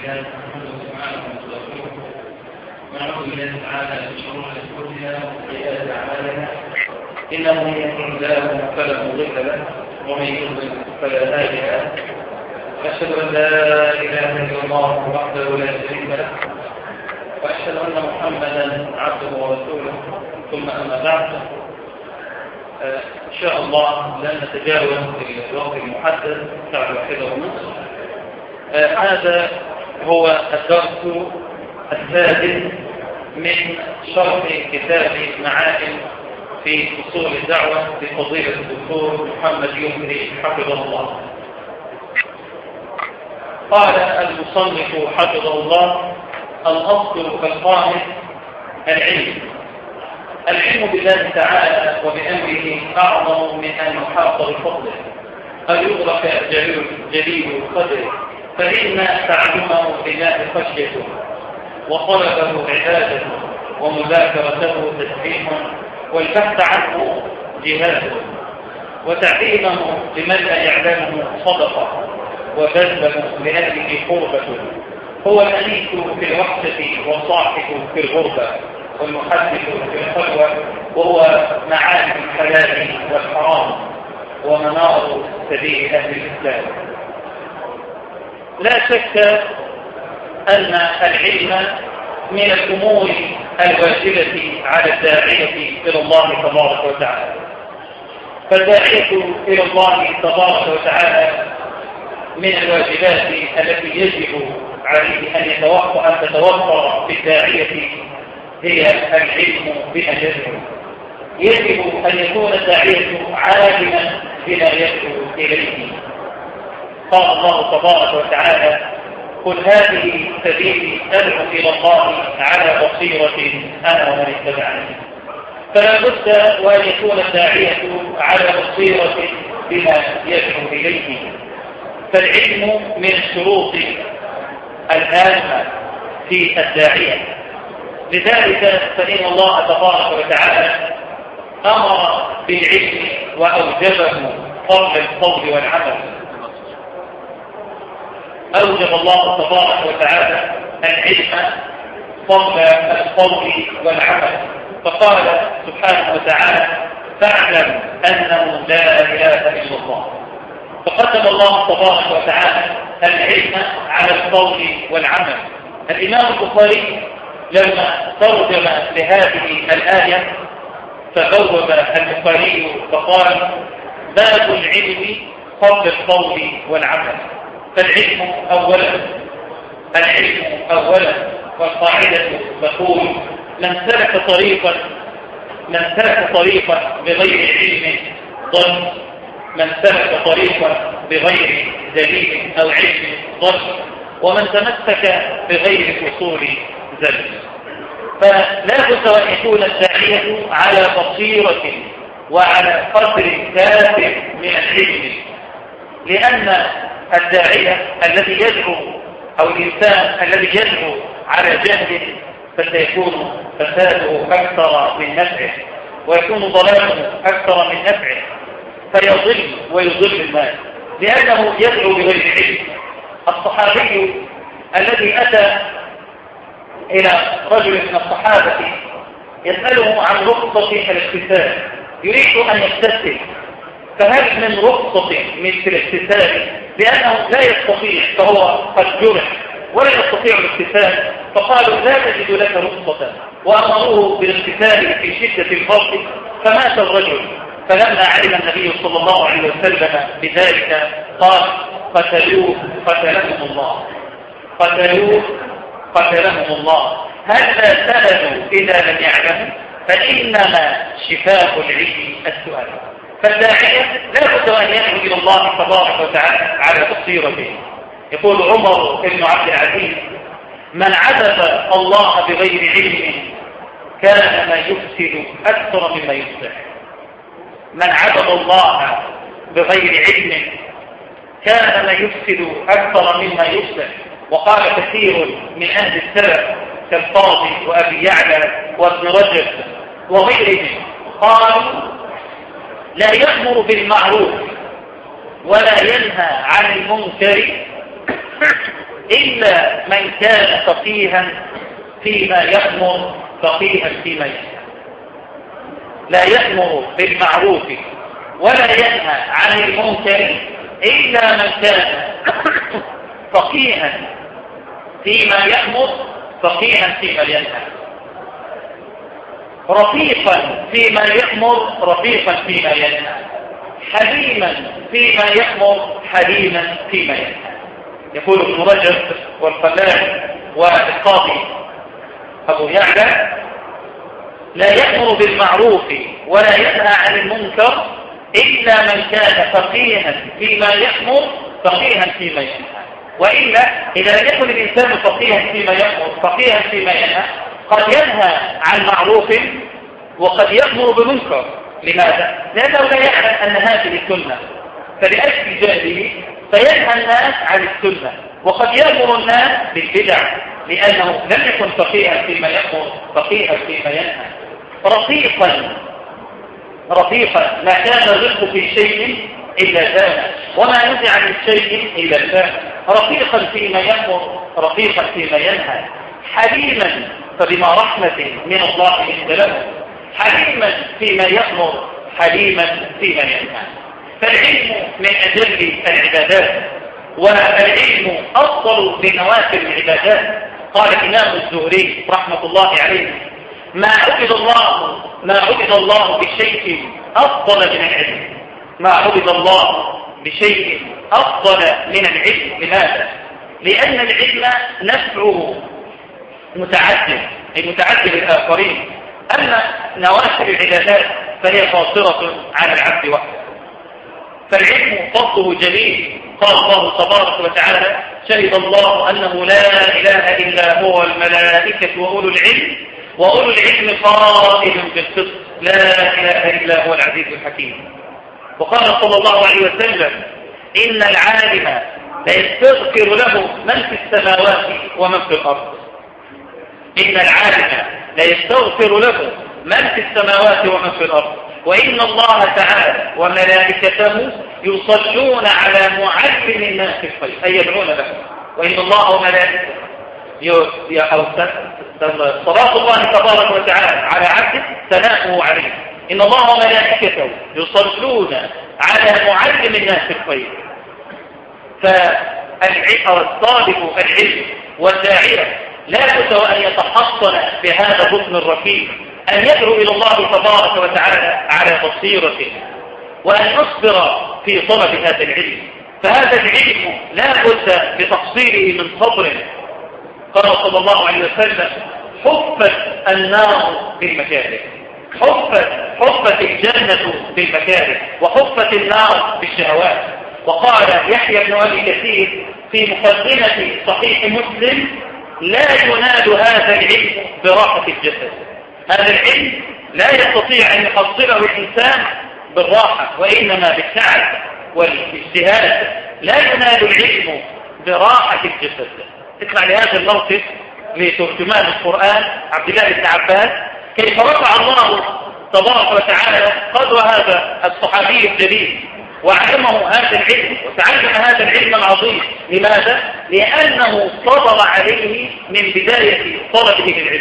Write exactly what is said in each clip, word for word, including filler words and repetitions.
الله نحمده سبحانه ونستغفره ونعوذ بالله تعالى من شرور انفسنا وسيئات اعمالنا انه من يهده الله فلا مضل له ومن يضلل فلا هادي له اشهد ان لا اله الا الله وحده لا شريك له واشهد ان محمدا عبده ورسوله ثم اما بعد ان شاء الله لن نتجاوز الوقت المحدد ساعه واحده ونصف. هذا هو الدرس السادس من شرح كتاب معائن في اصول الدعوه لفضيله الدكتور محمد يمري حفظه الله. قال المصنف حفظه الله: الاصل الخامس العلم. العلم بالله تعالى وبأمره أعظم من أن يحاط بفضله، أن يدرك جليل القدر، فإن تعلمه بالله خشيته وطلبه عبادته ومذاكرته تسبيح والبحث عنه جهاده وتعليمه لمن لا يعلمه صدقة وبذله لأهله قربة. هو الأنيس في الوحدة والصاحب في الغربة والمحدث في الخلوة، وهو معالم الحلال والحرام ومنار سبيل أهل الإسلام. لا شك أن العلم من الأمور الواجبة على الداعية إلى الله تبارك وتعالى، فالداعية إلى الله تبارك وتعالى من الواجبات التي يجب عليه أن يتوفر أن تتوفر في الداعية هي العلم بما يدعو. يجب أن يكون الداعية عالما بما يدعو إليه. قال الله تبارك وتعالى: قل هذه سبيلي أدعو إلى الله على بصيرة أنا ومن اتبعني. فلا بد وأن يكون الداعية على بصيرة بما يدعو إليه، فالعلم من الشروط الهامة في الداعية. لذلك فإن الله تبارك وتعالى أمر بالعلم وأوجبه قبل القول والعمل. أوجب الله تبارك وتعالى العلم قبل القول والعمل، فقال سبحانه وتعالى: فاعلم أنه لا إله إلا الله. فقدم الله تبارك وتعالى العلم على القول والعمل. الإمام البخاري لما ترجم لهذه الآية فبوب البخاري فقال: باب العلم قبل القول والعمل. فالعلم أولا العلم أولا والقاعدة تقول: من سلك طريقا من سلك طريقا بغير علم ضل، من سلك طريقا بغير دليل أو علم ضل، ومن تمسك بغير أصول زل. فلا بد أن يكون الداعية على بصيرة وعلى قدر كافٍ من العلم، لأن الداعية الذي يدعو أو الإنسان الذي يدعو على جهل فسيكون فساده أكثر من نفعه، ويكون ضلاله أكثر من نفعه، فيضل ويضل الناس لأنه يدعو بغير علم. الصحابي الذي أتى إلى رجل من الصحابة يسأله عن رخصة الاغتسال، يريد أن يغتسل، فهل من رخصة من في الاغتسال؟ لأنه لا يستطيع، فهو قد جرح ولا يستطيع الاغتسال، فقالوا: لا نجد لك رخصة، وأمروه بالاغتسال في شدة البرد، فمات الرجل. فلما علم النبي صلى الله عليه وسلم بذلك قال: قتلوه قتلهم الله، قتلوه قتلهم الله. هل سألوا إذا لم يعلموا؟ فإنما شفاء العلم السؤال. فالداعية لا بد أن يدعو إلى الله تبارك وتعالى على بصيرته. يقول عمر بن عبد العزيز: من عبد الله بغير علم كان ما يفسد أكثر مما يصلح. من عبد الله بغير علم كان ما يفسد أكثر مما يصلح. وقال كثير من أهل السلف كالقاضي وأبي يعلى وابن رجب وغيرهم قالوا: لا يأمر بالمعروف ولا ينهى عن المنكر إلا من كان فقيها فيما يأمر فقيها فيما ينهى. لا يأمر بالمعروف ولا ينهى عن المنكر إلا من كان فقيها فيما يأمر فقيها فيما ينهى، رفيقا فيما يأمر رفيقا فيما ينهى، حليما فيما يأمر حليما فيما ينهى. يقول ابن رجب والخلال والقاضي أبو يعلى: لا يأمر بالمعروف ولا ينهى عن المنكر إلا من كان فقيها فيما يأمر فقيها فيما ينهى. وإلا إذا لم يكن الإنسان فقيها فيما يأمر فقيها فيما ينهى قد ينهى عن معروف وقد يأمر بمنكر. لماذا؟ لأنه لا يعلم أن هذه السنة، فلأجل جهله فينهى الناس عن السنة، وقد يأمر الناس بالبدع لأنه لم يكن فقيها فيما يأمر فقيها فيما ينهى. رفيقا رفيقا ما كان الرفق في شيء إلا زان، وما نزع من شيء إلا زان. رفيقا فيما يأمر رفيقا فيما ينهى، حليما فبما رحمة من الله لنت له، حليما فيما يأمر حليما فيما ينهى. فالعلم من أجل العبادات، والعلم أفضل لنوافل العبادات. قال الإمام الزهري رحمة الله عليه: ما عبد الله ما عبد الله بشيء أفضل من العلم، ما عبد الله بشيء أفضل من العلم. لماذا؟ لأن العلم نفعه متعدد، أي متعدد الآخرين، أما نوافل العبادات فهي قاصرة على العبد وحده. فالعلم فضله جليل. قال الله تبارك وتعالى: شهد الله أنه لا إله إلا هو الملائكة وأولو العلم وأولو العلم قائم بالقسط لا إله إلا هو العزيز الحكيم. وقال صلى الله عليه وسلم: إن العالم لا يستغفر له من في السماوات ومن في الأرض. إن العالم لا يستغفر له من في السماوات ومن في الأرض، وإن الله تعالى وملائكته يصلون على معلم الناس الخير، أي يدعون له. وإن الله وملائكته صلاة الله تبارك وتعالى على عبده ثناؤه عليه. إن الله وملائكته يصلون على معلم الناس الخير. فالطالب العلم والداعية لا بد أن يتحصن بهذا الركن الركيب، أن يدعو إلى الله تبارك وتعالى على بصيرة، وأن يصبر في طلب هذا العلم. فهذا العلم لا بد بتحصيله من صبر. قال صلى الله عليه وسلم: حفت النار بالمكاره، حفت حفت الجنة بالمكاره، وحفت النار بالشهوات. وقال يحيى بن أبي كثير في مقدمة صحيح مسلم: لا ينال هذا العلم براحة الجسد. هذا العلم لا يستطيع أن يحصله الإنسان بالراحة، وإنما بالتعب والاجتهاد. لا ينال العلم براحة الجسد. اسمع لهذا الموقف لترجمان القرآن عبد الله بن عباس كيف رفع الله تبارك وتعالى قدر هذا الصحابي الجليل وعلمه هذا العلم وتعلم هذا العلم العظيم. لماذا؟ لأنه صبر عليه من بداية طلبه للعلم.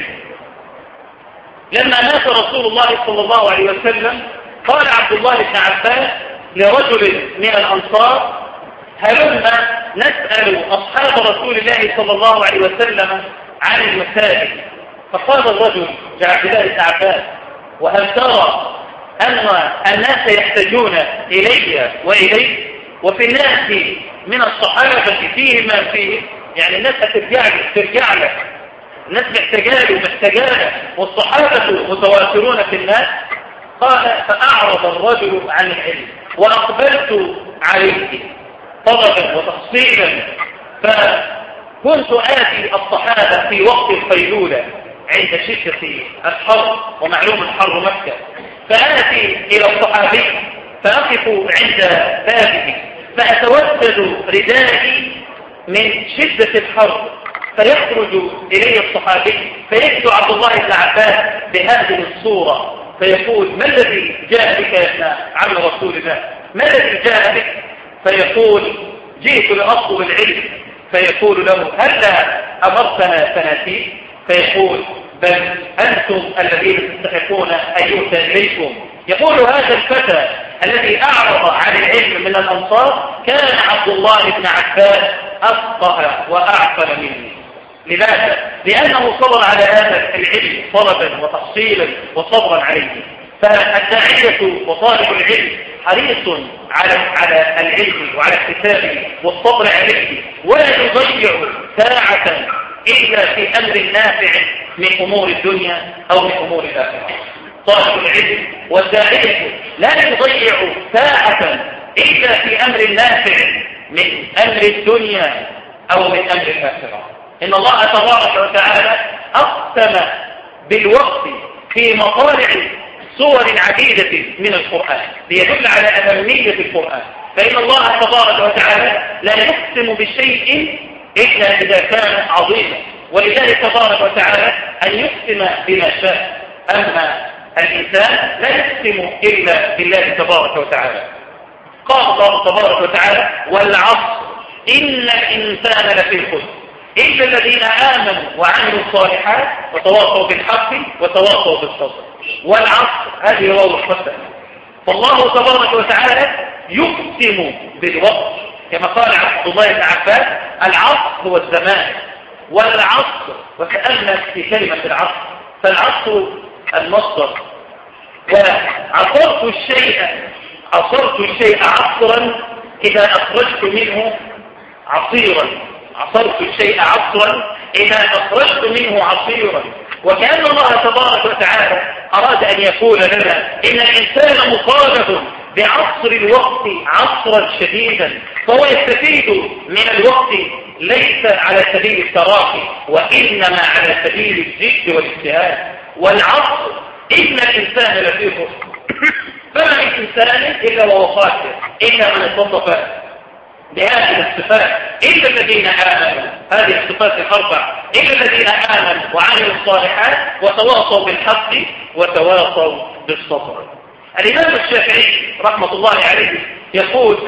لما مات رسول الله صلى الله عليه وسلم قال عبد الله بن عباس لرجل من الأنصار: هلما نسأل أصحاب رسول الله صلى الله عليه وسلم عن المساجد. فقال الرجل لعبد الله بن عباس: وهل ترى أن الناس يحتاجون إلي وإليك؟ وفي الناس من الصحابة فيه ما فيه، يعني الناس هترجع ترجع لك، الناس محتاجاله محتاجاله والصحابة متواترون في الناس. قال: فأعرض الرجل عن العلم وأقبلت عليه طلبا وتحصيلا، فكنت آتي الصحابة في وقت القيلولة عند شدة الحر، ومعلوم الحر مكة، فآتي إلى الصحابي فأقف عند بابه فأتوسد ردائي من شدة الحر، فيخرج إلي الصحابي فيجد عبد الله بن عباس بهذه الصورة فيقول: ما الذي جاء بك يا ابن عم رسول الله؟ ما الذي جاء بك؟ فيقول: جئت لأطلب العلم فيقول له هلا أمرتنا فناتيك؟ فيقول بل أنتم الذين تستحقون أن يؤتى إليكم. يقول هذا الفتى الذي أعرض عن العلم من الأنصار كان عبد الله بن عباس أفقه وأعقل مني. لماذا؟ لأنه صبر على هذا العلم طلبا وتحصيلا وصبرا عليه. فالداعية وطالب العلم حريص على على العلم وعلى اكتسابه والصبر عليه، ولا يضيع ساعة إلا في أمر نافع من أمور الدنيا أو من أمور الآخرة. طالب العلم والداعية لا يضيع ساعة إلا في أمر نافع من أمر الدنيا أو من أمر الآخرة. إن الله تبارك وتعالى أقسم بالوقت في مطالع صور عديدة من القرآن ليدل على أهمية القرآن. فإن الله تبارك وتعالى لا يقسم بشيء إلا إذا كان عظيما، ولذلك تبارك وتعالى أن يقسم بما شاء. أما الإنسان لا يقسم إلا بالله تبارك وتعالى. قال الله تبارك وتعالى والعصر إن الإنسان لفي خسر إلا الذين آمنوا وعملوا الصالحات وتواصوا بالحق وتواصوا بالصبر. والعصر هذه واو القسم. فالله تبارك وتعالى يقسم بالوقت كما قال عبد الله بن عباس العصر هو الزمان. والعصر وكأن في كلمة العصر فالعصر المصدر. وعصرت الشيء عصرت الشيء عصرا إذا أخرجت منه عصيرا. عصرت الشيء عصرا إذا أخرجت منه عصيرا. وكأن الله تبارك وتعالى أراد أن يقول لنا إن الإنسان مطالب بعصر الوقت عصرا شديدا، فهو يستفيد من الوقت ليس على سبيل التراخي وإنما على سبيل الجد والاجتهاد. والعصر إن الإنسان لفي خسر فما من إنسان إلا وهو خاسر إلا من اتصف بهذه الصفات إلا الذين آمنوا. هذه الصفات الأربع إلا الذين آمنوا وعملوا الصالحات وتواصوا بالحق وتواصوا بالصبر. الإمام الشافعي رحمة الله عليه يقول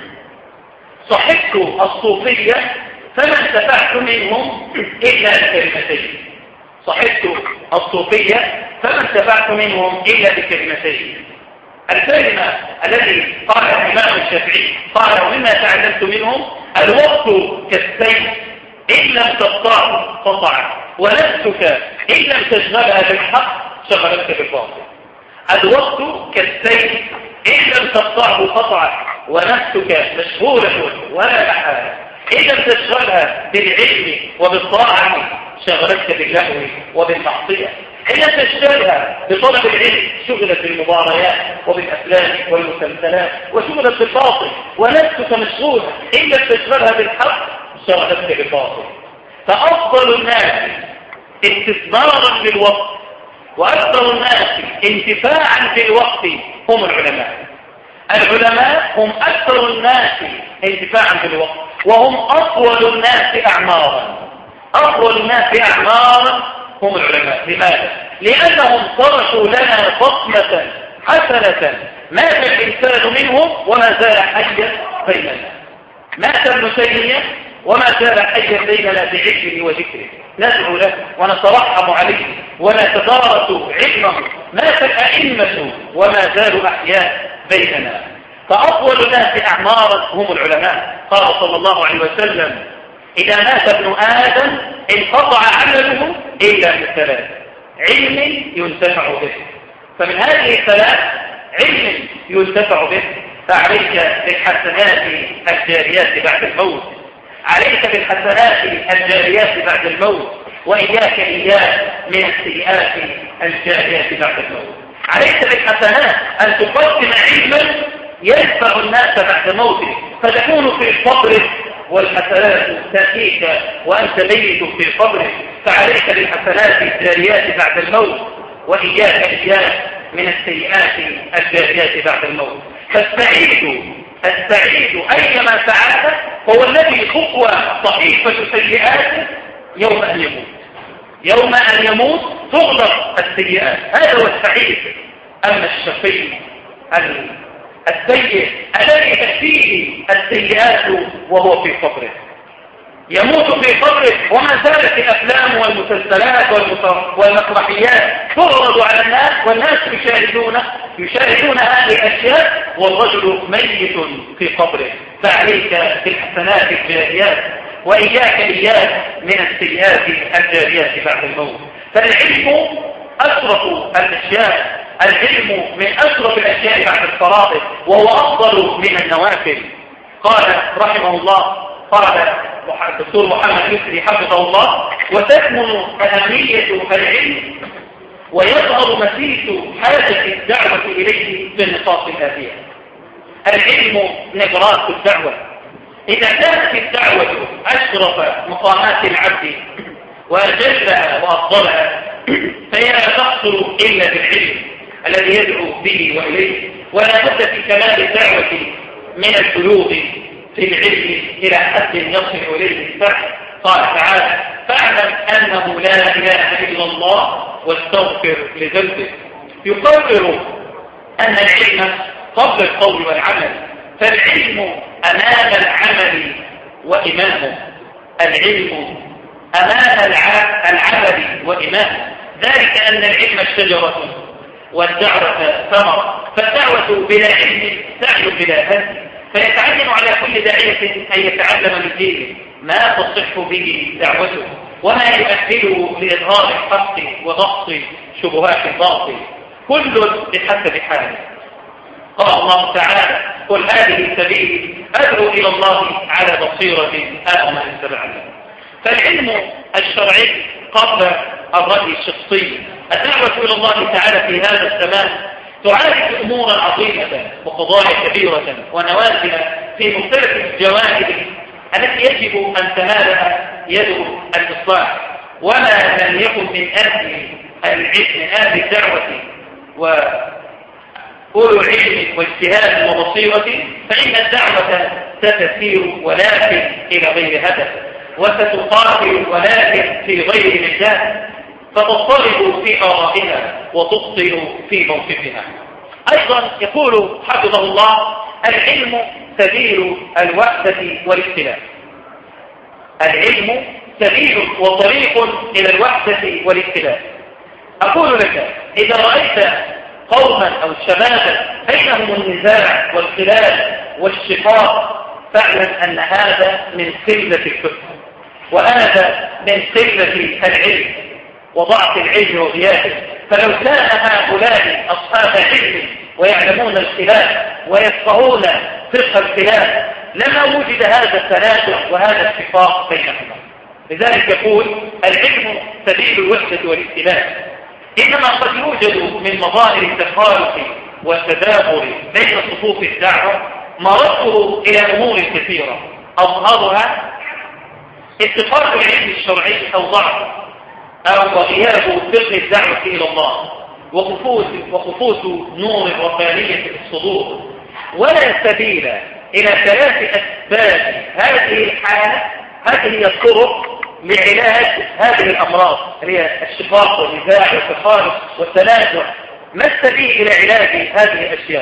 صحبت الصوفية فما انتفعت منهم إلا بكلمتين. صحبت الصوفية فما انتفعت منهم إلا بكلمتين. الكلمة التي قال الإمام الشافعي قال ومما تعلمت منهم الوقت كالسيف إن لم تقطعه قطعك ونفسك إن لم تشغلها بالحق شغلتك بالباطل. الوقت كالسيف إن لم تقطعه قطعك ونفسك مشغولة ولا محالة إن لم تشغلها بالعلم وبالطاعة شغلتك باللهو وبالمعصية. إن لم تشغلها بطلب العلم شغلت بالمباريات وبالأفلام والمسلسلات وشغلت بالباطل. ونفسك مشغولة إن لم تشغلها بالحق شغلتك بالباطل. فأفضل الناس استثمارا للوقت وأكثر الناس انتفاعا بالوقت هم العلماء. العلماء هم أكثر الناس انتفاعا بالوقت وهم أطول الناس أعمارا. أطول الناس أعمارا هم العلماء. لماذا؟ لأنهم تركوا لنا بصمة حسنة مات الإنسان منهم وما زال حيا بيننا. مات ابن تيمية وما زال حيا بيننا بعلمه وذكره. ندعو له ونترحم عليه ونتدارس علمه. مات الأئمة وما زالوا أحياء بيننا. فأطول الناس أعمارا هم العلماء. قال صلى الله عليه وسلم إذا مات ابن آدم انقطع عمله إلا من ثلاث: علم ينتفع به. فمن هذه الثلاث علم ينتفع به. فعليك بالحسنات الجاريات بعد الموت. عليك بالحسنات الجاريات بعد الموت وإياك إياك من السيئات الجاريات بعد الموت. عليك بالحسنات أن تقدم علما ينفع الناس بعد موته فتكون في قبرك والحسنات تأتيك وأنت ميت في قبرك. فعليك بالحسنات الجاريات بعد الموت وإياك إياك من السيئات الجاريات بعد الموت. فالسعيد السعيد أيما سعادة هو الذي تقوى صحيفة سيئاته يوم أن يموت. يوم أن يموت تغلق السيئات. هذا هو السعيد. أما الشقي السيء الذي تكفيه السيئات وهو في قبره. يموت في قبره وما زالت الأفلام والمسلسلات والمسرحيات تعرض على الناس والناس يشاهدون يشاهدون هذه الأشياء والرجل ميت في قبره. فعليك بالحسنات الجاريات وإياك إياك من السيئات الجاريات بعد الموت. فالعلم أشرف الأشياء، العلم من أشرف الأشياء بعد الفرائض وهو أفضل من النوافل. قال رحمه الله، قال الدكتور محمد يسري حفظه الله: وتكمن أهمية العلم ويظهر مسيس حاجة الدعوة إليه في النقاط الآتية. العلم نبرات الدعوة. إذا كانت الدعوة أشرف مقامات العبد وأجلها وأفضلها فهي لا تحصل إلا بالعلم الذي يدعو به وإليه، ولا بد في كمال الدعوة من البلوغ في العلم إلى حد يصل إليه الفهم. قال تعالى: فاعلم أنه لا إله إلا الله واستغفر لذنبك. يقرر أن العلم قبل القول والعمل، فالعلم أمام العمل وإمامه. العلم أمام العمل وإمامه، ذلك أن العلم الشجرة والدعوة ثمرة، فالدعوة بلا علم سعي بلا هدي، فيتعين على كل داعية أن يتعلم من دينه ما تصح به دعوته وما يؤهله لإظهار الحق وضبط شبهات الباطل، كل بحسب حاله. قال الله تعالى: قل هذه سبيلي أدعو إلى الله على بصيرة أنا ومن اتبعني. فالعلم الشرعي قبل الرأي الشخصي. الدعوة إلى الله تعالى في هذا الزمان تعالج أمورا عظيمة وقضايا كبيرة ونوازل في مختلف الجوانب التي يجب أن تنالها يد الإصلاح، وما لم يكن من أهل العلم من أهل الدعوة وأولو علم واجتهاد وبصيرة فإن الدعوة ستسير ولكن إلى غير هدف، وستقاتل ولكن في غير مجال، فتضطرب في آرائها وتبطل في موقفها. أيضا يقول حفظه الله: العلم سبيل الوحدة والاختلاف. العلم سبيل وطريق إلى الوحدة والاختلاف. أقول لك: إذا رأيت قوما أو شبابا بينهم النزاع والخلاف والشقاق فاعلم أن هذا من قلة الفقه، وهذا من قلة العلم وضعف العلم وغيابه. فلو كان هؤلاء أصحاب علم ويعلمون الخلاف ويفقهون فقه الخلاف لما وجد هذا التنازع وهذا الشقاق بينهما. لذلك يقول: العلم سبيل الوحدة والاختلاف. إنما قد يوجد من مظاهر التخالف والتدابر بين صفوف الدعوة مرده إلى أمور كثيرة، أظهرها اتفاق العلم الشرعي أو ضعف أو غياب فقه الدعوة إلى الله وخفوت وخفوت نور الربانية في الصدور. ولا سبيل إلى ثلاث أسباب هذه الحالة، هذه هي الطرق لعلاج هذه الأمراض اللي هي الشقاق والنزاع والتخالف والتنازع. ما السبيل إلى علاج هذه الأشياء؟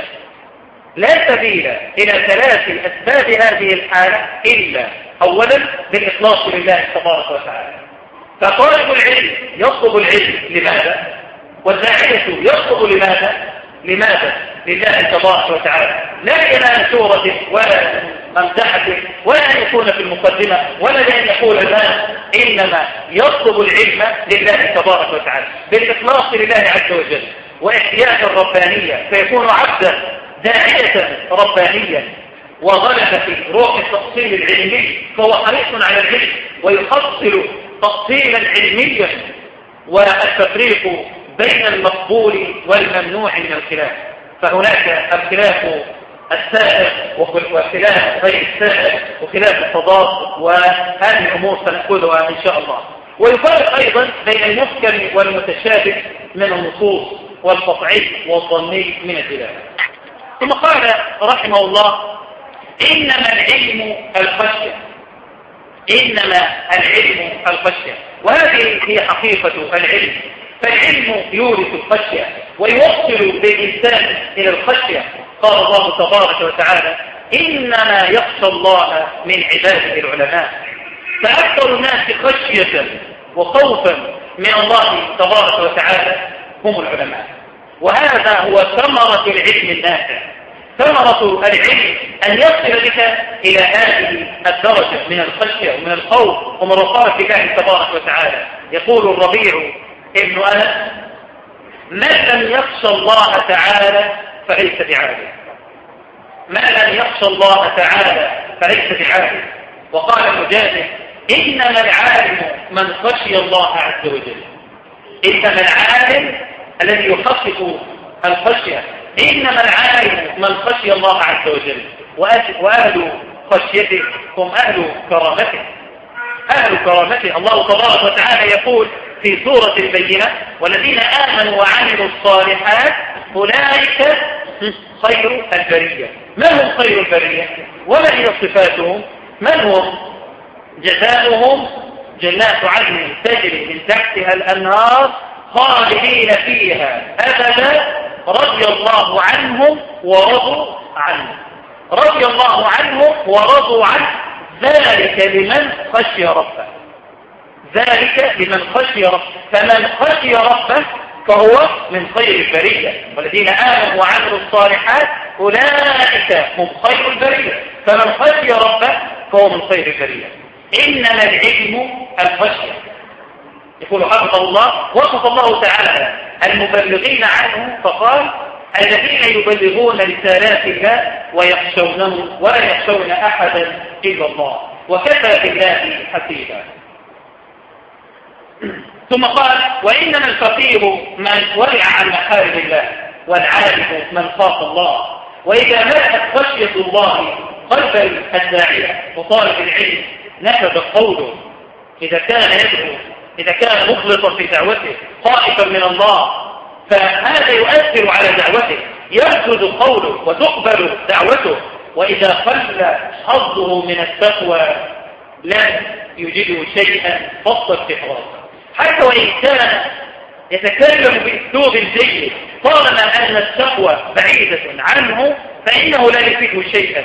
لا سبيل إلى ثلاث أسباب هذه الحالة إلا أولا بالإخلاص لله تبارك وتعالى. فطالب العلم يطلب العلم لماذا؟ والداعية يطلب لماذا؟ لماذا؟ لله تبارك وتعالى، لا لأن سورة ولا ممدحة ولا أن يكون في المقدمة ولا لأن يقول الناس، إنما يطلب العلم لله تبارك وتعالى بالإخلاص لله عز وجل واحتياج الربانية، فيكون عبدا داعية ربانيا وغلب في روح التأصيل العلمي، فهو حريص على العلم ويحصل تأصيلا علميا والتفريق بين المقبول والممنوع من الخلاف. فهناك الخلاف السائر وخلاف غير السائر وخلاف التضاد، وهذه الأمور سنأخذها إن شاء الله. ويفرق أيضا بين المحكم والمتشابه من النصوص والقطعي والظني من الدلالة. ثم قال رحمه الله: إنما العلم الخشية. إنما العلم الخشية، وهذه هي حقيقة العلم. فالعلم يورث الخشية ويوصل بالإنسان إلى الخشية. قال الله تبارك وتعالى: إنما يخشى الله من عباده العلماء. فأكثر الناس خشية وخوفا من الله تبارك وتعالى هم العلماء. وهذا هو ثمرة العلم النافع، ثمرة العلم أن يصل بك إلى هذه الدرجة من الخشية ومن الخوف ومن رقابة الله تبارك وتعالى. يقول الربيع ابن أنس: من لم يخشى الله تعالى فليس بعالم، من لم يخشى الله تعالى فليس بعالم. وقال مجاهد: إنما العالم من خشي الله عز وجل. إنما العالم الذي يحقق الخشية، إنما العالم من خشي الله عز وجل. وأهل خشيته هم أهل كرامته، أهل كرامته. الله تبارك وتعالى يقول في سورة البينة: والذين آمنوا وعملوا الصالحات أولئك خير البرية. من هم خير البرية؟ وما هي صفاتهم؟ من هم؟ جزاؤهم جنات عدن تجري من تحتها الأنهار خالدين فيها أبدا رضي الله عنهم ورضوا عنه. رضي الله عنهم ورضوا عنه، ذلك لمن خشي ربه، ذلك لمن خشي ربه. فمن خشي ربه فهو من خير البرية. والذين آمنوا وعملوا الصالحات أولئك هم خير البرية. فمن خشي ربه فهو من خير البرية. إنما العلم الخشية. يقول حفظه الله: وصف الله تعالى المبلغين عنه فقال: الذين يبلغون رسالات الله ويخشونه ولا يخشون أحدا إلا الله وكفى بالله حسيبا. ثم قال: وإنما الفقير من ورع عن محارم الله والعالم من خاف الله. وإذا ملأت خشية الله قلب الداعية وطالب العلم نفذ قوله. إذا كان يدعو، إذا كان مخلصا في دعوته خائفا من الله، فهذا يؤثر على دعوته، ينفذ قوله وتقبل دعوته. وإذا قل حظه من التقوى لن يجده شيئا فصل استحراز، حتى وإن كان يتكلم بأسلوب جيد، طالما أن التقوى بعيدة عنه فإنه لا يفيده شيئا.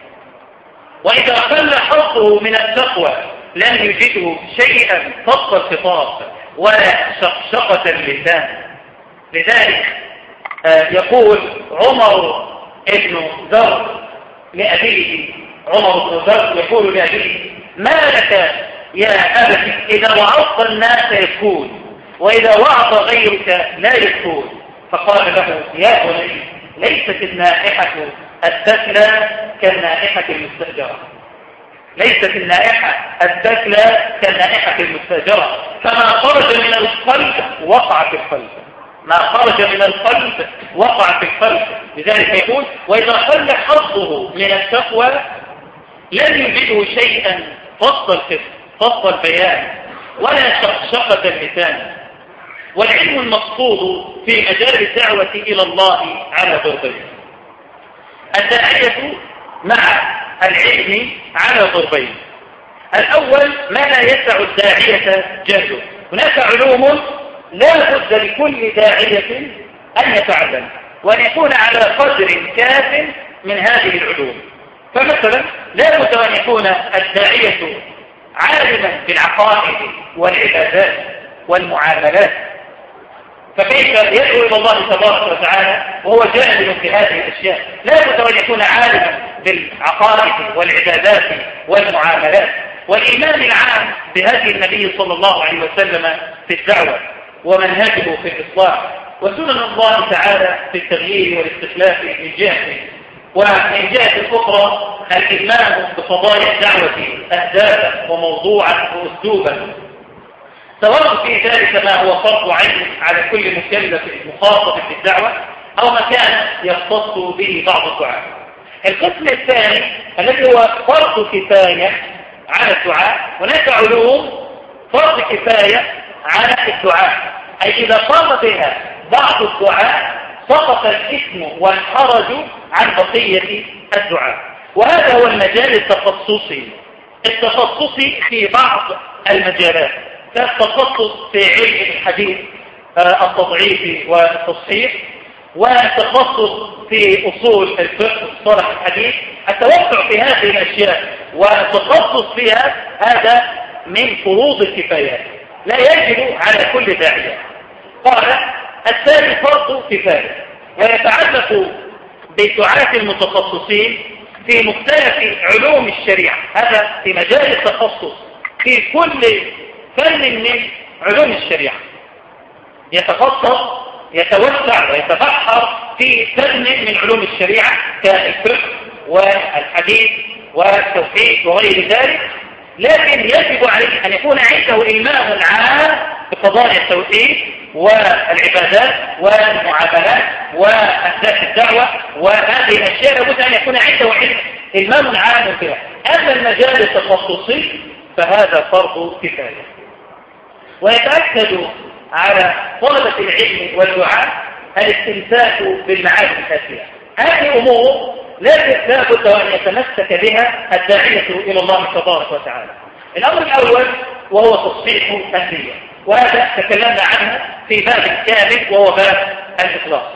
وإذا قل حظه من التقوى لن يجده شيئا فصل الخطاب ولا شقشقة اللسان. لذلك يقول عمر بن ذر لأبيه، عمر بن ذر يقول لأبيه: ما لك يا أبت إذا وعظت الناس يبكون وإذا وعظ غيرك لا يبكون؟ فقال له: يا بني، ليست النائحة التثلى كالنائحة المستأجرة، ليست النائحة التثلى كالنائحة المستأجرة، فما خرج من القلب وقع في القلب، ما خرج من القلب وقع في القلب. لذلك يقول: وإذا قل حظه من التقوى لن يجده شيئا فصل الخف فصل البيان ولا شقشقة اللسان. والعلم المقصود في مجال الدعوة إلى الله على ضربين: الداعية مع العلم على ضربين. الأول ما لا يسع الداعية جهله. هناك علوم لا بد لكل داعية أن يتعلم وأن يكون على قدر كاف من هذه العلوم. فمثلا لا بد أن يكون الداعية عالما بالعقائد والعبادات والمعاملات، فكيف يدعو إلى الله تبارك وتعالى وهو جاهل في هذه الأشياء؟ لا بد أن يكون عالما بالعقائد والعبادات والمعاملات. والإيمان العام بهدي النبي صلى الله عليه وسلم في الدعوة ومنهجه في الإصلاح وسنن الله تعالى في التغيير والاستخلاف من جهة، ومن جهة أخرى الإيمان بقضايا الدعوة أهدافا وموضوعا وأسلوبا، سواء في ذلك ما هو فرض عين على كل مكلف مخاطب في الدعوة أو ما كان يختص به بعض الدعاء. القسم الثاني الذي هو فرض كفاية على الدعاء. هناك علوم فرض كفاية على الدعاء، أي إذا قام بها بعض الدعاء سقط الإثم والحرج عن بقية الدعاء. وهذا هو المجال التخصصي التخصصي في بعض المجالات، كالتخصص في علم الحديث التضعيف والتصحيح، والتخصص في أصول الفقه صالح الحديث. التوسع في هذه الأشياء والتخصص فيها هذا من فروض الكفايات، لا يجب على كل داعية. قال الثاني فرض كفاية، ويتعلق بالدعاة المتخصصين في مختلف علوم الشريعة. هذا في مجال التخصص في كل فن من علوم الشريعة، يتخصص يتوسع ويتبحر في فن من علوم الشريعة كالفقه والحديث والتوحيد وغير ذلك، لكن يجب عليه أن يكون عنده إلمام عام بقضايا التوحيد والعبادات والمعاملات وأهداف الدعوة، وهذه الأشياء لابد أن يكون عنده علم إلمام عام فيها. أما المجال التخصصي فهذا فرض كفاية. ويتأكد على طلبة العلم والدعاء الاستمساك بالمعارف الآتية. هذه أمور لا بد أن يتمسك بها الداعية إلى الله تبارك وتعالى. الأمر الأول وهو تصحيح النية، وهذا تكلمنا عنه في باب كامل وهو باب الإخلاص.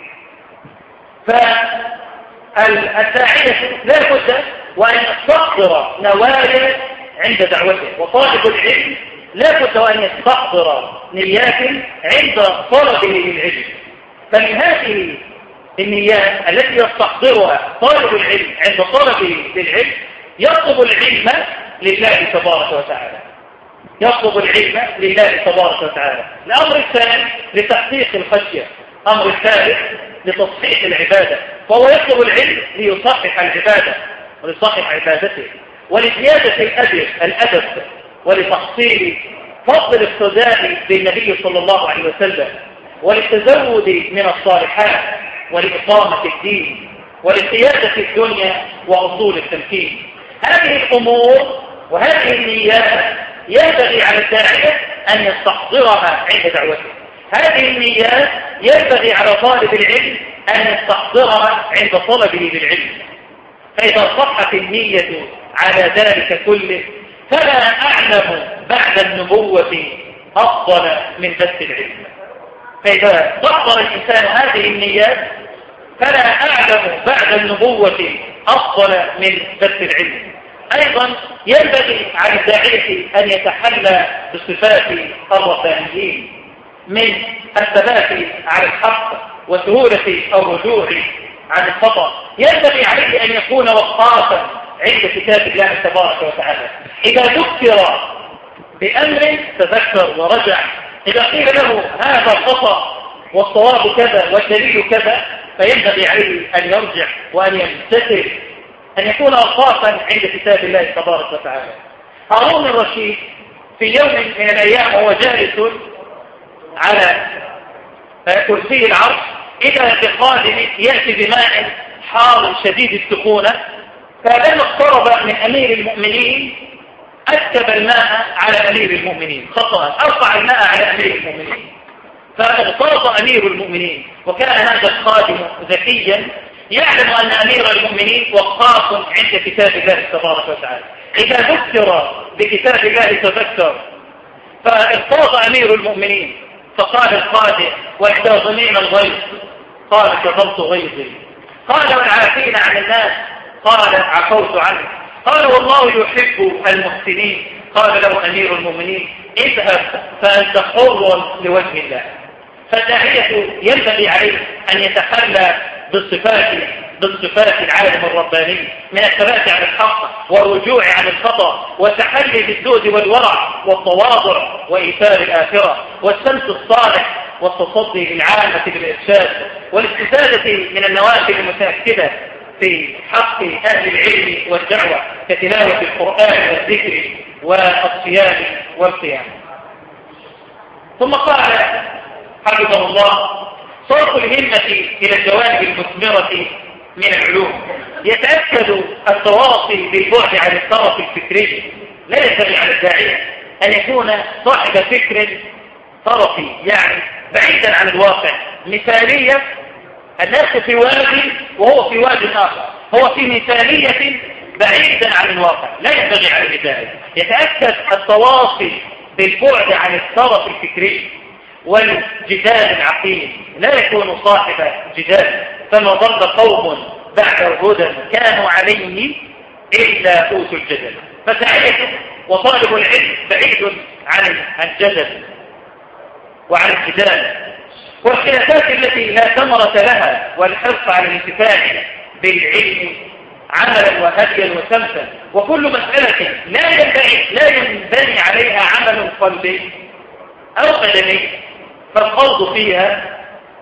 فالداعية لا بد وأن يستحضر نوايا عند دعوته، وطالب العلم لا بد وأن يستحضر نيات عند طلبه للعلم. فمن هذه النيات التي يستحضرها طالب العلم عند طلبه للعلم يطلب العلم لله تبارك وتعالى، يطلب العلم لله تبارك وتعالى. الأمر الثاني لتحقيق الخشية. أمر الثالث لتصحيح العبادة، فهو يطلب العلم ليصحح العبادة وليصحح عبادته، ولزيادة الأدب الأدب ولتحصيل فضل الاقتداء بالنبي صلى الله عليه وسلم، وللتزود من الصالحات، ولإقامة الدين، ولقيادة الدنيا وأصول التمكين. هذه الأمور وهذه النيات ينبغي على الداعية أن يستحضرها عند دعوته. هذه النيات ينبغي على طالب العلم أن يستحضرها عند طلبه للعلم. فإذا صحت النية على ذلك كله فلا أعلم بعد النبوة أفضل من بث العلم. فإذا استحضر الإنسان هذه النيات فلا أعلم بعد النبوة أفضل من بث العلم. أيضا ينبغي على الداعية أن يتحلى بصفات الربانيين من الثبات على الحق وسهولة الرجوع عن الخطأ. ينبغي عليه أن يكون وقافا عند كتاب الله تبارك وتعالى. إذا ذكر بأمر تذكر ورجع، إذا قيل له هذا الخطأ والصواب كذا والدليل كذا فينبغي عليه أن يرجع وأن يمتثل، أن يكون وقافا عند كتاب الله تبارك وتعالى. هارون الرشيد في يوم من الأيام وهو جالس على كرسي العرش إذا بخادم يأتي بماء حار شديد السخونة، فلما اقترب من أمير المؤمنين أكتب الماء على أمير المؤمنين خطأ، أرفع الماء على أمير المؤمنين فاغتاظ أمير المؤمنين. وكان هذا الخادم ذكيا يعلم أن أمير المؤمنين وقاف عند كتاب الله تبارك وتعالى. إذا ذكر بكتاب الله تذكر، فاغتاظ أمير المؤمنين فقال الخادم وإذا ضمين الغيظ قال كظمت غيظي، قال والعافين عن الناس قال عفوت عنه، قال والله يحب المحسنين، قال له أمير المؤمنين اذهب فأنت حر لوجه الله. فالداعية ينبغي عليه أن يتخلى بالصفات بالصفات العالم الرباني من الثبات على الحق والرجوع عن الخطأ والتحلي بالزهد والورع والتواضع وإيثار الآخرة والسمت الصالح والتصدي للعامة بالإرشاد والاستفادة من النوافل المتأكدة في حق أهل العلم والدعوة كتلاوة القرآن والذكر والصيام والقيام. ثم قال حفظه الله صرف الهمة إلى الجوانب المثمرة من العلوم. يتأكد التواصي بالبعد عن الطرف الفكري. لا ينبغي على الداعية أن يكون صاحب فكر طرفي يعني بعيدا عن الواقع، مثالية الناس في وادي وهو في وادي آخر، هو في مثالية بعيدا عن الواقع. لا ينبغي على الداعية. يتأكد التواصي بالبعد عن الطرف الفكري والجدال العقيم. لا يكون صاحب جدال. فما ضل قوم بعد الهدى كانوا عليه إلا أوتوا الجدل. فداعيته وطالب العلم بعيد عن الجدل وعن الجدال والخلافات التي لا ثمرة لها، والحرص على الانتفاع بالعلم عملا وهديا وسمتا. وكل مسألة لا ينبني لا ينبني عليها عمل قلبي أو قدمي فالخوض فيها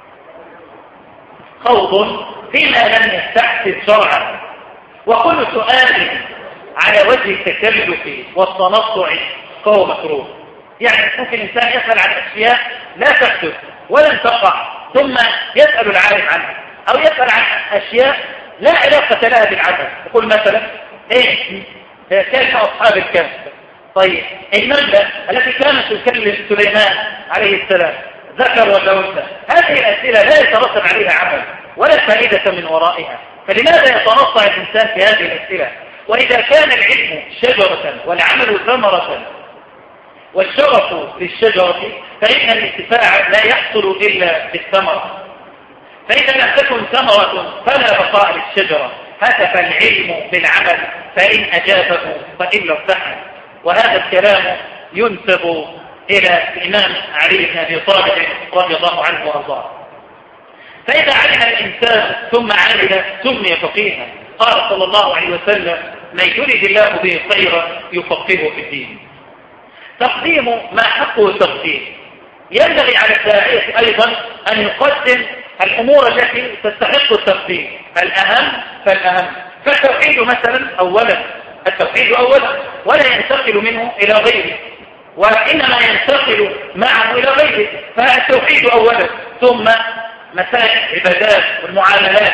خوض فيما لم يستحسن شرعا. وكل سؤال على وجه التكلف والتنطع فهو مكروه. يعني ممكن الإنسان يسأل عن أشياء لا تحدث ولن تقع ثم يسأل العالم عنها، أو يسأل عن أشياء لا علاقة لها بالعدد. يقول مثلا إيه كيف أصحاب الكهف؟ طيب النملة التي كانت تكلم سليمان عليه السلام ذكر ولا أنثى؟ هذه الأسئلة لا يترتب عليها عمل ولا فائدة من ورائها، فلماذا يتنطع الإنسان في هذه الأسئلة؟ وإذا كان العلم شجرة والعمل ثمرة والشرف للشجرة فإن الانتفاع لا يحصل إلا بالثمرة، فإذا لم تكن ثمرة فلا بقاء للشجرة. هتف العلم بالعمل فإن أجابه فإلا ارتحل. وهذا الكلام ينسب إلى الإمام علي بن أبي طالب رضي الله عنه وأرضاه. فإذا علم الإنسان ثم عمل سمي فقيها. قال صلى الله عليه وسلم: من يرد الله به خيرا يفقهه في الدين. تقديم ما حقه التقديم. ينبغي على الداعية أيضا أن يقدم الأمور التي تستحق التقديم، الأهم فالأهم. فالتوحيد مثلا أولا، التوحيد أولا ولا ينتقل منه إلى غيره، وإنما ينتقل معه إلى غيره. فالتوحيد أولا، ثم مسائل العبادات والمعاملات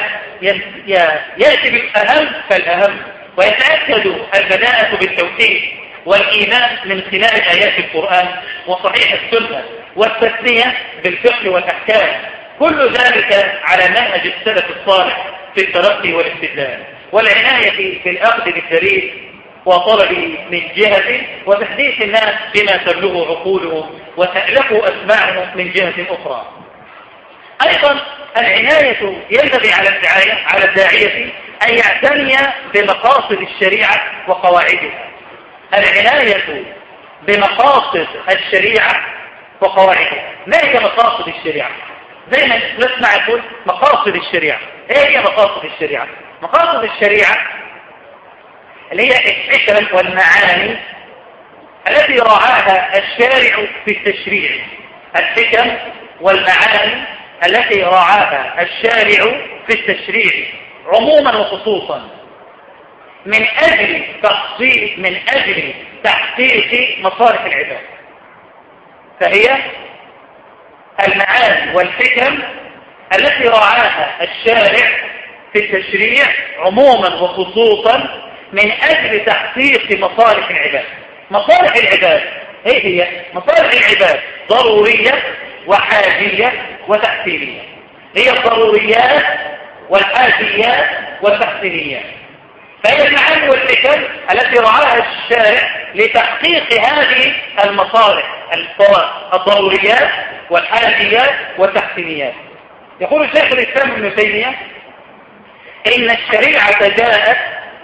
يأتي بالأهم فالأهم. ويتأكد البداءة بالتوحيد والإيمان من خلال آيات القرآن وصحيح السنة، والتثنية بالفقه والأحكام. كل ذلك على منهج السلف الصالح في التلقي والاستدلال، والعناية في الأخذ بالدليل وطلبه من جهة، وتحديث الناس بما تبلغ عقولهم وتألف أسماعهم من جهة أخرى. أيضا العناية ينبغي على الداعية على الداعية أن يعتني بمقاصد الشريعة وقواعدها. العناية بمقاصد الشريعة وقواعدها. ما هي مقاصد الشريعة؟ زي ما نسمع يقول مقاصد الشريعة. ايه هي مقاصد الشريعة؟ مقاصد الشريعة اللي هي الحكم والمعاني التي راعاها الشارع في التشريع. الحكم والمعاني التي راعاها الشارع في التشريع عموما وخصوصا من أجل تحصيل من أجل تحقيق مصالح العباد. فهي المعاني والحكم التي راعاها الشارع في التشريع عموما وخصوصا من أجل تحقيق مصالح العباد. مصالح العباد ايه هي؟ مصالح العباد ضرورية وحاجية وتحصيلية. هي الضروريات والحاجيات والتحصيليات. فهي المعاني والحكم التي رعاها الشارع لتحقيق هذه المصالح الضروريات والحاجيات والتحسينيات. يقول الشيخ الإسلام ابن تيمية: إن الشريعة جاءت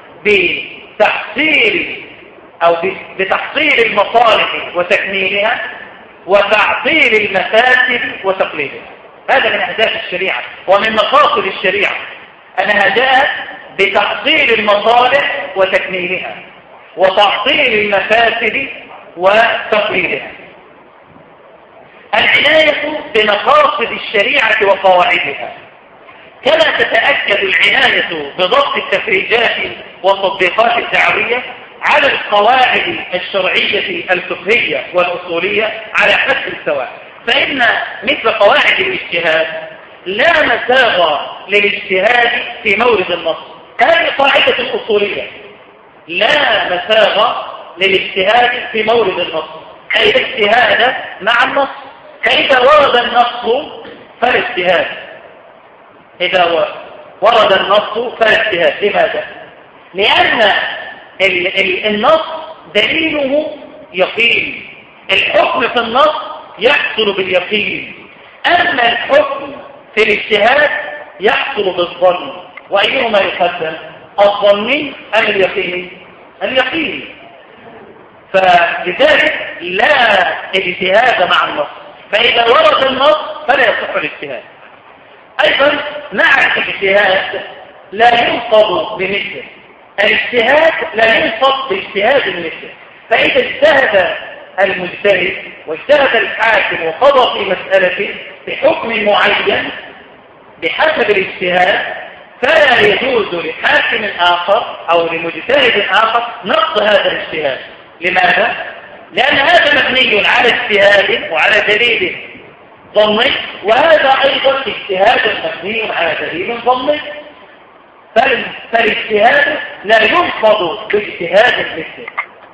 بتحصيل أو بتحصيل المصالح وتكميلها وتعطيل المفاسد وتقليلها. هذا من أهداف الشريعة ومن مقاصد الشريعة، أنها جاءت بتحصيل المصالح وتكميلها وتعطيل المفاسد وتقليلها. العناية بمقاصد الشريعة وقواعدها، كما تتأكد العناية بضبط التفريجات والتطبيقات الدعوية على القواعد الشرعية الفقهية والأصولية على حد سواء. فإن مثل قواعد الاجتهاد لا مساغ للاجتهاد في مورد النص. هذه قاعدة أصولية: لا مساغ للاجتهاد في مورد النص، أي الاجتهاد مع النص. فإذا ورد النص فلا اجتهاد، إذا ورد النص فلا اجتهاد. لماذا؟ لأن النص دليله يقين. الحكم في النص يحصل باليقين، أما الحكم في الاجتهاد يحصل بالظن. وأيهما يقدم، الظني أم اليقيني؟ اليقيني. فلذلك لا اجتهاد مع النص، فإذا ورد النص فلا يصح الاجتهاد. أيضا مع الاجتهاد لا ينقض بمثله، الاجتهاد لا ينقض باجتهاد مثله. فإذا اجتهد المجتهد واجتهد الحاكم وقضى في مسألة بحكم معين بحسب الاجتهاد، فلا يجوز لحاكم آخر أو لمجتهد آخر نقض هذا الاجتهاد. لماذا؟ لأن هذا مبني على اجتهاد وعلى دليل ظني، وهذا أيضا اجتهاد مبني على دليل ظني، فالاجتهاد لا ينقض باجتهاد مثله.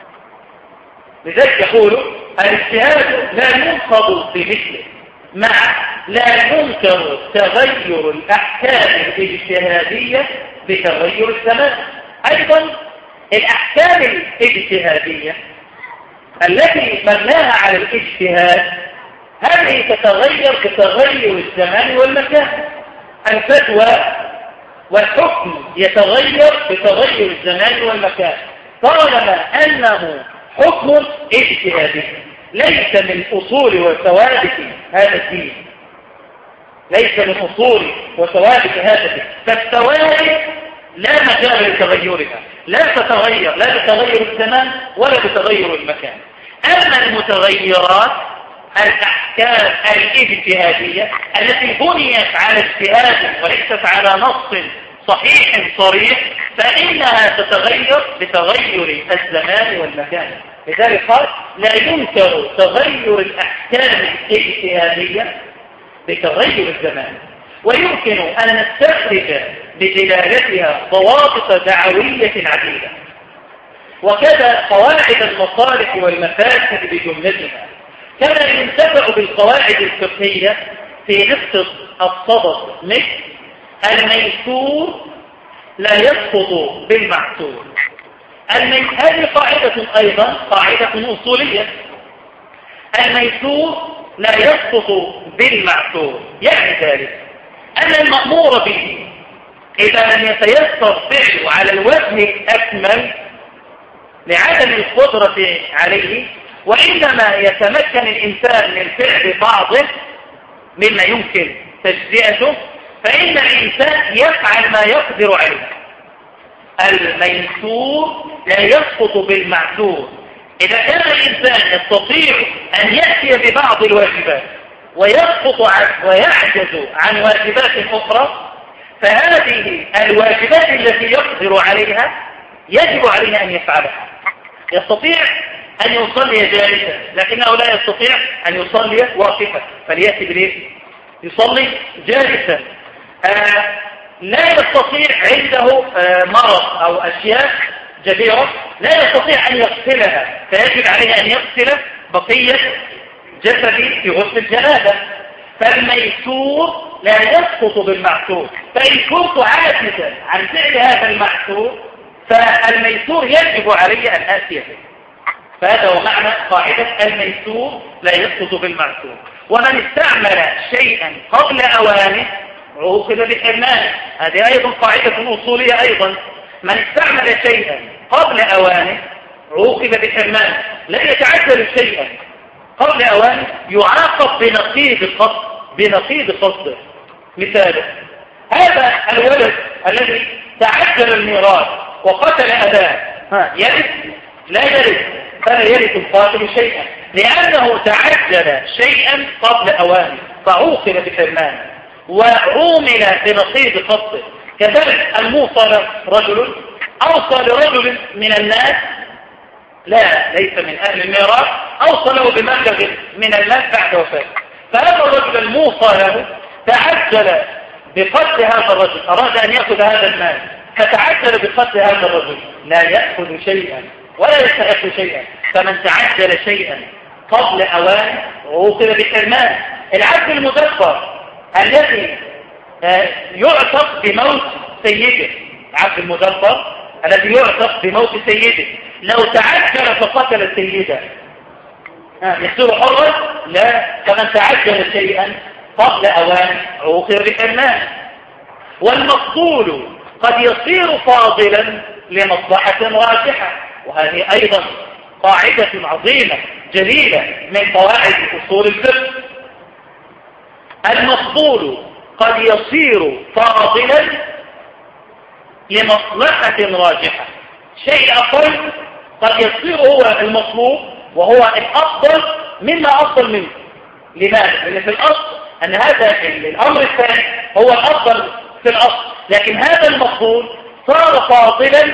لذلك يقول الاجتهاد لا ينقض بمثله، مع لا ينكر تغير الأحكام الاجتهادية بتغير الزمان. أيضا الأحكام الاجتهادية التي مبناها على الاجتهاد هذه تتغير بتغير الزمان والمكان. الفتوى والحكم يتغير بتغير الزمان والمكان، طالما أنه حكم اجتهادي ليس من أصول وثوابت هذا الدين، ليس من أصول وثوابت هذا الدين، فالثوابت لا مجال لتغيرها، لا تتغير لا بتغير الزمان ولا بتغير المكان. أما المتغيرات الأحكام الاجتهادية التي بنيت على اجتهاد وليست على نص صحيح صريح فإنها تتغير بتغير الزمان والمكان. لذلك قال لا ينكر تغير الأحكام الاجتهادية بتغير الزمان، ويمكن أن نستخرج بدلالتها ضوابط دعوية عديدة، وكذا قواعد المصالح والمفاسد بجملتها، كما ينتفع بالقواعد الفقهية في نقطة الصدد، مثل الميسور لا يسقط بالمعسور. هذه قاعدة أيضا قاعدة أصولية، الميسور لا يسقط بالمعسور، يعني ذلك أن المأمور به إذا لم يتيسر فعله على الوجه الأكمل لعدم القدرة عليه، وإنما يتمكن الإنسان من فعل بعضه مما يمكن تجزئته، فإن الإنسان يفعل ما يقدر عليه. الميسور لا يسقط بالمعسور. إذا كان الإنسان يستطيع أن يأتي ببعض الواجبات ويسقط عنه ويعجز عن واجبات أخرى، فهذه الواجبات التي يقدر عليها يجب عليه أن يفعلها. يستطيع أن يصلي جالسا لكنه لا يستطيع أن يصلي واقفا، فليأتي بالإيه؟ يصلي جالسا. آه لا يستطيع عنده آه مرض أو أشياء جديرة لا يستطيع أن يغسلها، فيجب عليه أن يغسل بقية جسدي في غسل الجنابة. فالميسور لا يسقط بالمعسور، فإن كنت عاجزا عن فعل هذا المعسور فالميسور يجب علي أن آتي به. فهذا هو معنى قاعدة الميسور لا يسقط بالمعسور. ومن استعمل شيئا قبل أوانه عوقب بحرمانه، هذه أيضا قاعدة أصولية أيضا. من استعمل شيئا قبل أوانه عوقب بحرمانه، لا يتعجل شيئا قبل أوانه يعاقب بنقيض قصد بنقيض قصده. مثاله هذا الولد الذي تعجل الميراث وقتل أباه، ها يرث؟ لا يرث، فلا يرث القاتل شيئا لأنه تعجل شيئا قبل أوانه فعوقب بحرمانه وعومل بنقيض قصده. كذلك الموصل رجل أوصى لرجل من الناس لا ليس من أهل الميراث، أوصله بمبلغ من المال بعد وفاته، فهذا الرجل الموصى له تعجل بقتل هذا الرجل، أراد أن يأخذ هذا المال فتعجل بقتل هذا الرجل، لا يأخذ شيئا ولا يستحق شيئا. فمن تعجل شيئا قبل أوان عوقب بحرمان. العبد المدبر الذي يعتق بموت سيده، العبد المدبر الذي يعتق بموت سيده لو تعجل فقتل سيده يصير حرا؟ لا، فمن تعجل شيئا قبل أوان عوقب بحرمان. والمفضول قد يصير فاضلا لمصلحة راجحة، وهذه أيضا قاعدة عظيمة جليلة من قواعد أصول الفقه. المفضول قد يصير فاضلا لمصلحة راجحة. شيء أقل قد يصير هو المطلوب وهو الأفضل مما أفضل منه. لماذا؟ لأن في الأصل أن هذا الأمر الثاني هو الأفضل في الأصل، لكن هذا المفضول صار فاضلا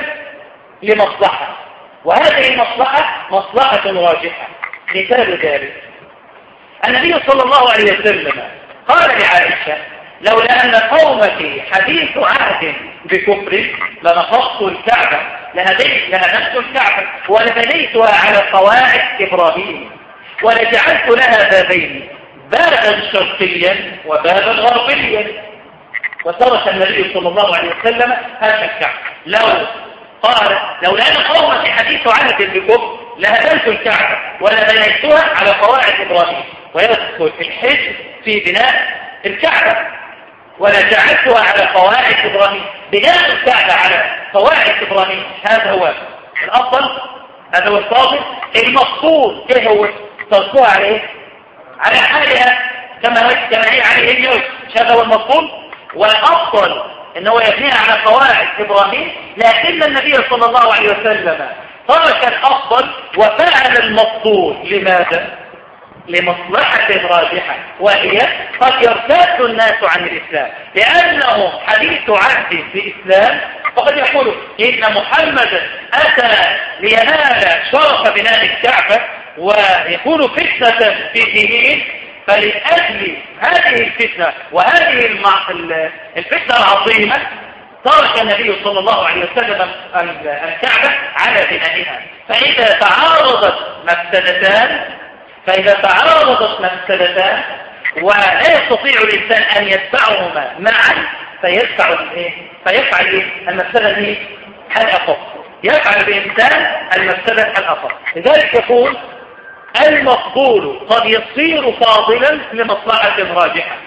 لمصلحة، وهذه المصلحة مصلحة راجحة. مثال ذلك النبي صلى الله عليه وسلم قال لعائشة: لولا أن قومك حديث عهد بكفر لنقضت الكعبة لهديت لهدمت الكعبة ولبنيتها على قواعد إبراهيم ولجعلت لها بابين، بابا شرقيا وبابا غربيا. وترك النبي صلى الله عليه وسلم هذا الكعبة. لو قال: لولا أن قومك حديث عهد بكفر لهدمت الكعبة ولبنيتها على قواعد إبراهيم، ويدخل الحج في بناء الكعبة، ولجعلتها على قواعد إبراهيم. بناء الكعبة على قواعد إبراهيم هذا هو الأفضل، هذا هو الفاضل. المفضول إيه هو؟ تركوها على إيه؟ على حالها كما كما هي عليه اليوم، هذا هو المفضول. والأفضل إنه يبنيها على قواعد إبراهيم، لكن النبي صلى الله عليه وسلم ترك الأفضل وفعل المفضول. لماذا؟ لمصلحة راجحة، وهي قد يرتد الناس عن الإسلام لأنه حديث عهد بالإسلام، فقد يقول إن محمد أتى لينال شرف بناء الكعبة ويكون فتنة في دينهم، فلأجل هذه الفتنة وهذه الفتنة العظيمة ترك النبي صلى الله عليه وسلم الكعبة على بنائها. فإذا تعارضت مفسدتان فإذا تعارضت مفسدتان ولا يستطيع الإنسان أن يدفعهما معا فيدفع الايه؟ فيفعل ايه؟ المفسدة ايه؟ الأخف. يفعل الإنسان المفسدة الأخف. لذلك يقول: المفضول قد يصير فاضلا لمصلحة راجحة.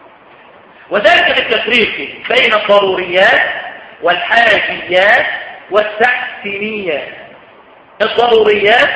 وذلك بالتفريق بين الضروريات والحاجيات والتحسينيات. الضروريات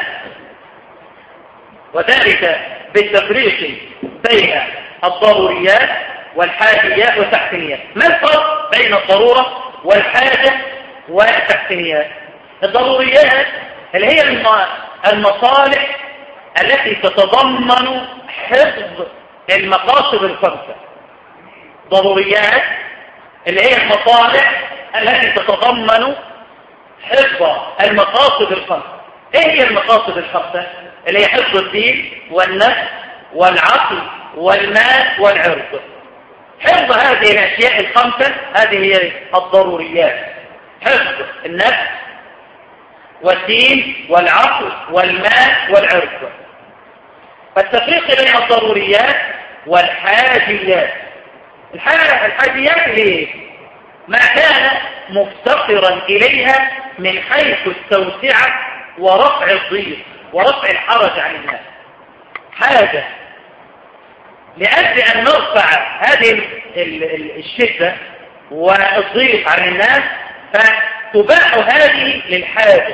وذلك بالتفريق بين الضروريات والحاجيات والتحسينيات. ما الفرق بين الضرورة والحاجة والتحسينيات؟ الضروريات اللي هي المصالح التي تتضمن حفظ المقاصد الخمسة. ضروريات اللي هي المصالح التي تتضمن حفظ المقاصد الخمسة. ايه هي المقاصد الخمسة؟ اللي هي حفظ الدين والنفس والعقل والمال والعرض. حفظ هذه الأشياء الخمسة هذه هي الضروريات: حفظ النفس والدين والعقل والمال والعرض. فالتفريق بين الضروريات والحاجيات. الحاجيات ليه؟ ما كان مفتقرا إليها من حيث التوسعة ورفع الضيق ورفع الحرج عن الناس. حاجة لأجل أن نرفع هذه الشدة والضيق عن الناس فتباح هذه للحاجة.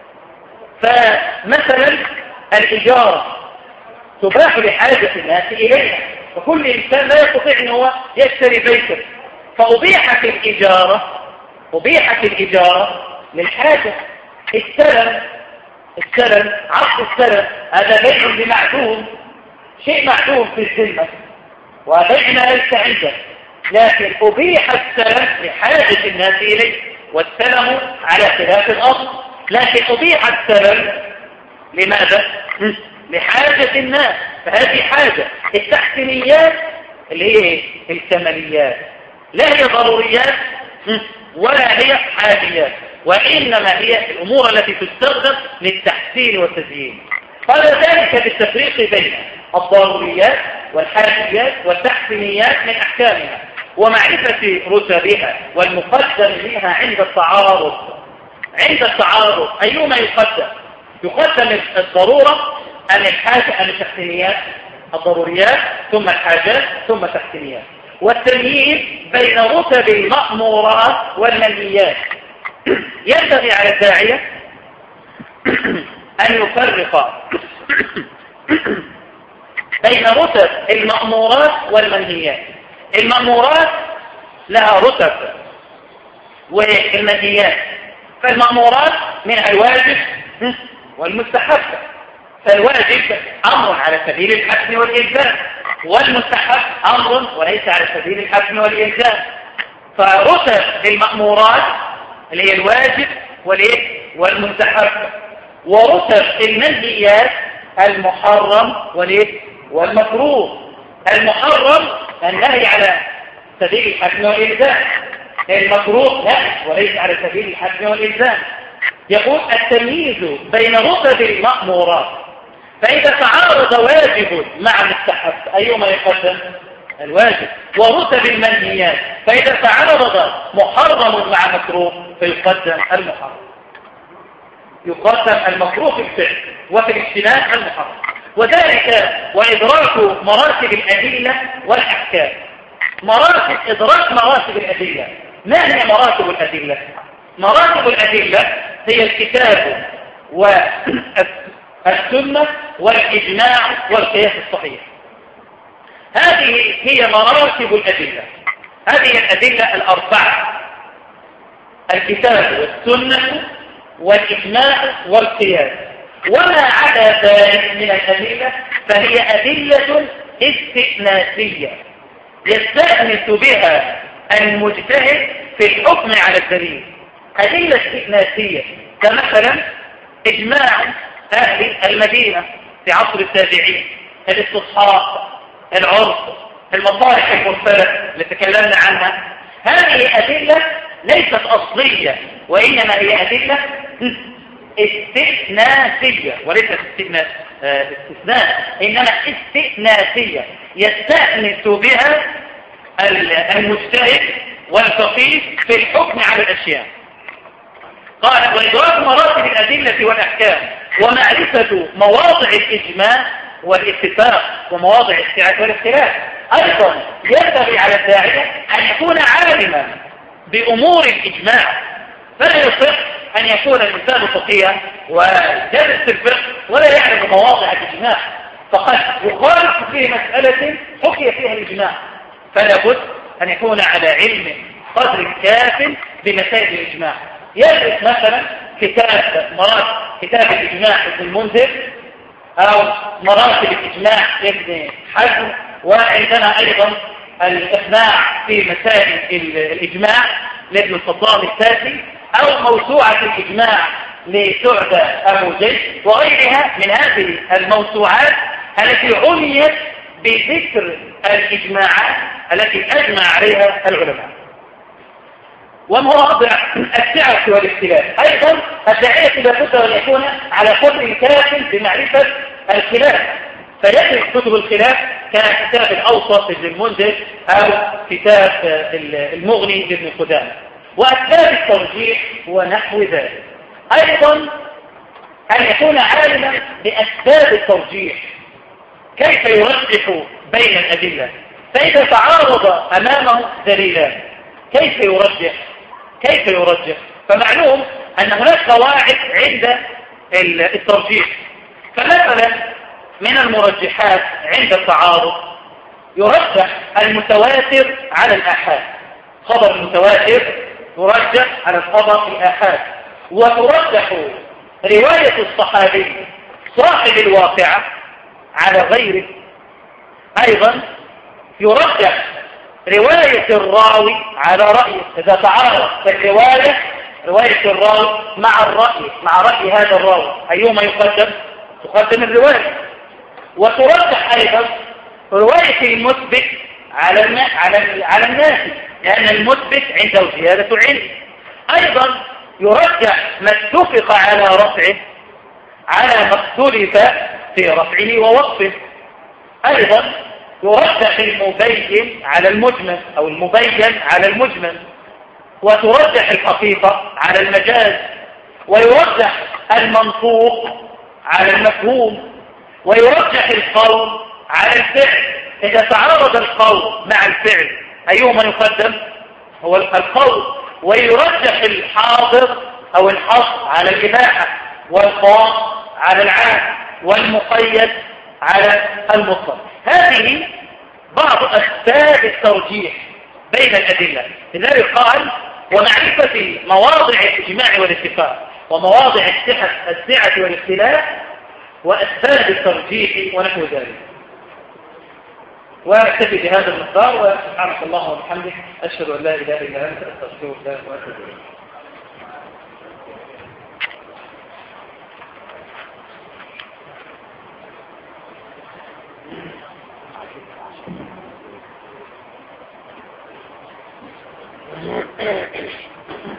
فمثلا الإجارة تباح لحاجة الناس إليها، وكل إنسان لا يستطيع أن هو يشتري بيته، فأبيحت الإجارة أبيحت الإجارة للحاجة. السلم السلم عقد السلم هذا بيع بمعدوم، شيء معدوم في الذمة وبيعنا ليس عنده، لكن أبيح السلم لحاجة الناس إليه، والسلم على خلاف الأصل. لكن أبيح السلم لماذا؟ لحاجة الناس، فهذه حاجة. التحسينيات اللي هي الكماليات لا هي ضروريات ولا هي حاجيات، وإنما هي الأمور التي تستخدم للتحسين والتزيين. قال ذلك بالتفريق بين الضروريات والحاجيات والتحسينيات من أحكامها ومعرفة رتبها والمقدم منها عند التعارض. عند التعارض أيهما يقدم؟ يقدم الضرورة أم الحاجة أم التحسينيات؟ الضروريات ثم الحاجات ثم التحسينيات. والتمييز بين رتب المأمورات والمنهيات. ينبغي على الداعية أن يفرق بين رتب المأمورات والمنهيات. المأمورات لها رتب والمنهيات، فالمأمورات من الواجب والمستحب، فالواجب أمر على سبيل الحتم والإلزام، والمستحب أمر وليس على سبيل الحتم والإلزام. فرتب المأمورات اللي هي الواجب والمستحب، ورتب المنهيات المحرم والمكروه. المحرم النهي على سبيل الحتم والإلزام، المكروه لا وليس على سبيل الحتم والإلزام. يقول التمييز بين رتب المأمورات، فإذا تعارض واجب مع مستحب أيهما يقدم؟ الواجب. ورتب المنهيات، فإذا تعارض محرم مع مكروه فيقدم المحرم. يقدم المكروه في الفعل وفي الاجتناب المحرم. وذلك وإدراك مراتب الأدلة والأحكام. مراتب إدراك مراتب الأدلة. ما هي مراتب الأدلة؟ مراتب الأدلة هي الكتاب والسنة والإجماع والقياس الصحيح. هذه هي مراتب الأدلة. هذه الأدلة الأربعة: الكتاب والسنة والإجماع والقياس. وما عدا ذلك من الأدلة فهي أدلة استئناسية يستأنس بها المجتهد في الحكم على الدليل. أدلة استئناسية كمثلا إجماع أهل المدينة في عصر التابعين، الاستصحاب، العرف، المصالح المرسلة اللي تكلمنا عنها. هذه أدلة ليست أصلية، وإنما هي أدلة استئناسية وليست استئناس استثناء، إنما استئناسية يستأنس بها المجتهد والفقيه في الحكم على الأشياء. قال: وإدراك مراتب الأدلة والأحكام ومعرفة مواضع الإجماع والاتفاق ومواضع السعة والاختلاف. أيضا ينبغي على الداعية أن يكون عالما بأمور الإجماع، فلا يصح أن يكون الإنسان فقيها ودرس في الفقه ولا يعرف مواضع الإجماع، فقد يخالف في مسألة حكي فيها الإجماع. فلا بد أن يكون على علم قدر كاف بمسائل الإجماع. يدرس مثلا كتاب مراتب كتاب الإجماع ابن المنذر أو مراتب الإجماع ابن حزم، وعندنا أيضا الإقناع في مسائل الإجماع لابن الفضال الساسي، أو موسوعة الإجماع لسعد أبو زيد وغيرها من هذه الموسوعات التي عنيت بذكر الإجماعات التي أجمع عليها العلماء. ومواضع السعة والاختلاف أيضا الداعية لابد أن يكون على قدر كاف بمعرفة الخلاف، فيدرس كتب الخلاف ككتاب الأوسط لابن المنذر أو كتاب المغني لابن قدامة وأسباب الترجيح ونحو ذلك. أيضا أن يكون عالما بأسباب الترجيح، كيف يرجح بين الأدلة، فإذا تعارض أمامه دليلان كيف يرجح كيف يرجح فمعلوم أن هناك قواعد عند الترجيح. فمثلا من المرجحات عند التعارض يرجح المتواتر على الآحاد. خبر المتواتر يرجح على الخبر الآحاد، وترجح رواية الصحابي صاحب الواقعة على غيره. أيضا يرجح رواية الراوي على رأيه إذا تعارض الرواية رواية الراوي مع الرأي مع رأي هذا الراوي أيهما يقدم؟ تقدم الرواية. وترجح أيضا رواية المثبت على النا... على على الناس، لأن المثبت عنده زيادة علم. أيضا يرجح ما اتفق على رفعه على ما اختلف في رفعه ووقفه. أيضا يرجح المبين على المجمل أو المبين على المجمل، وترجح الحقيقة على المجاز، ويرجح المنطوق على المفهوم، ويرجح القول على الفعل. إذا تعارض القول مع الفعل أيهما يقدم؟ هو القول. ويرجح الحاضر أو الحصر على الإباحة، والخاص على العام والمقيد على المطلق. هذه بعض أسباب الترجيح بين الأدلة. لذلك قال ومعرفة مواضع الإجماع والاتفاق ومواضع السعة السعة والاختلاف وأسباب الترجيح ونحو ذلك. واكتفي بهذا المقدار، وسبحانك اللهم وبحمدك أشهد أن لا إله إلا أنت أستغفرك وأتوب إليك. Thank you.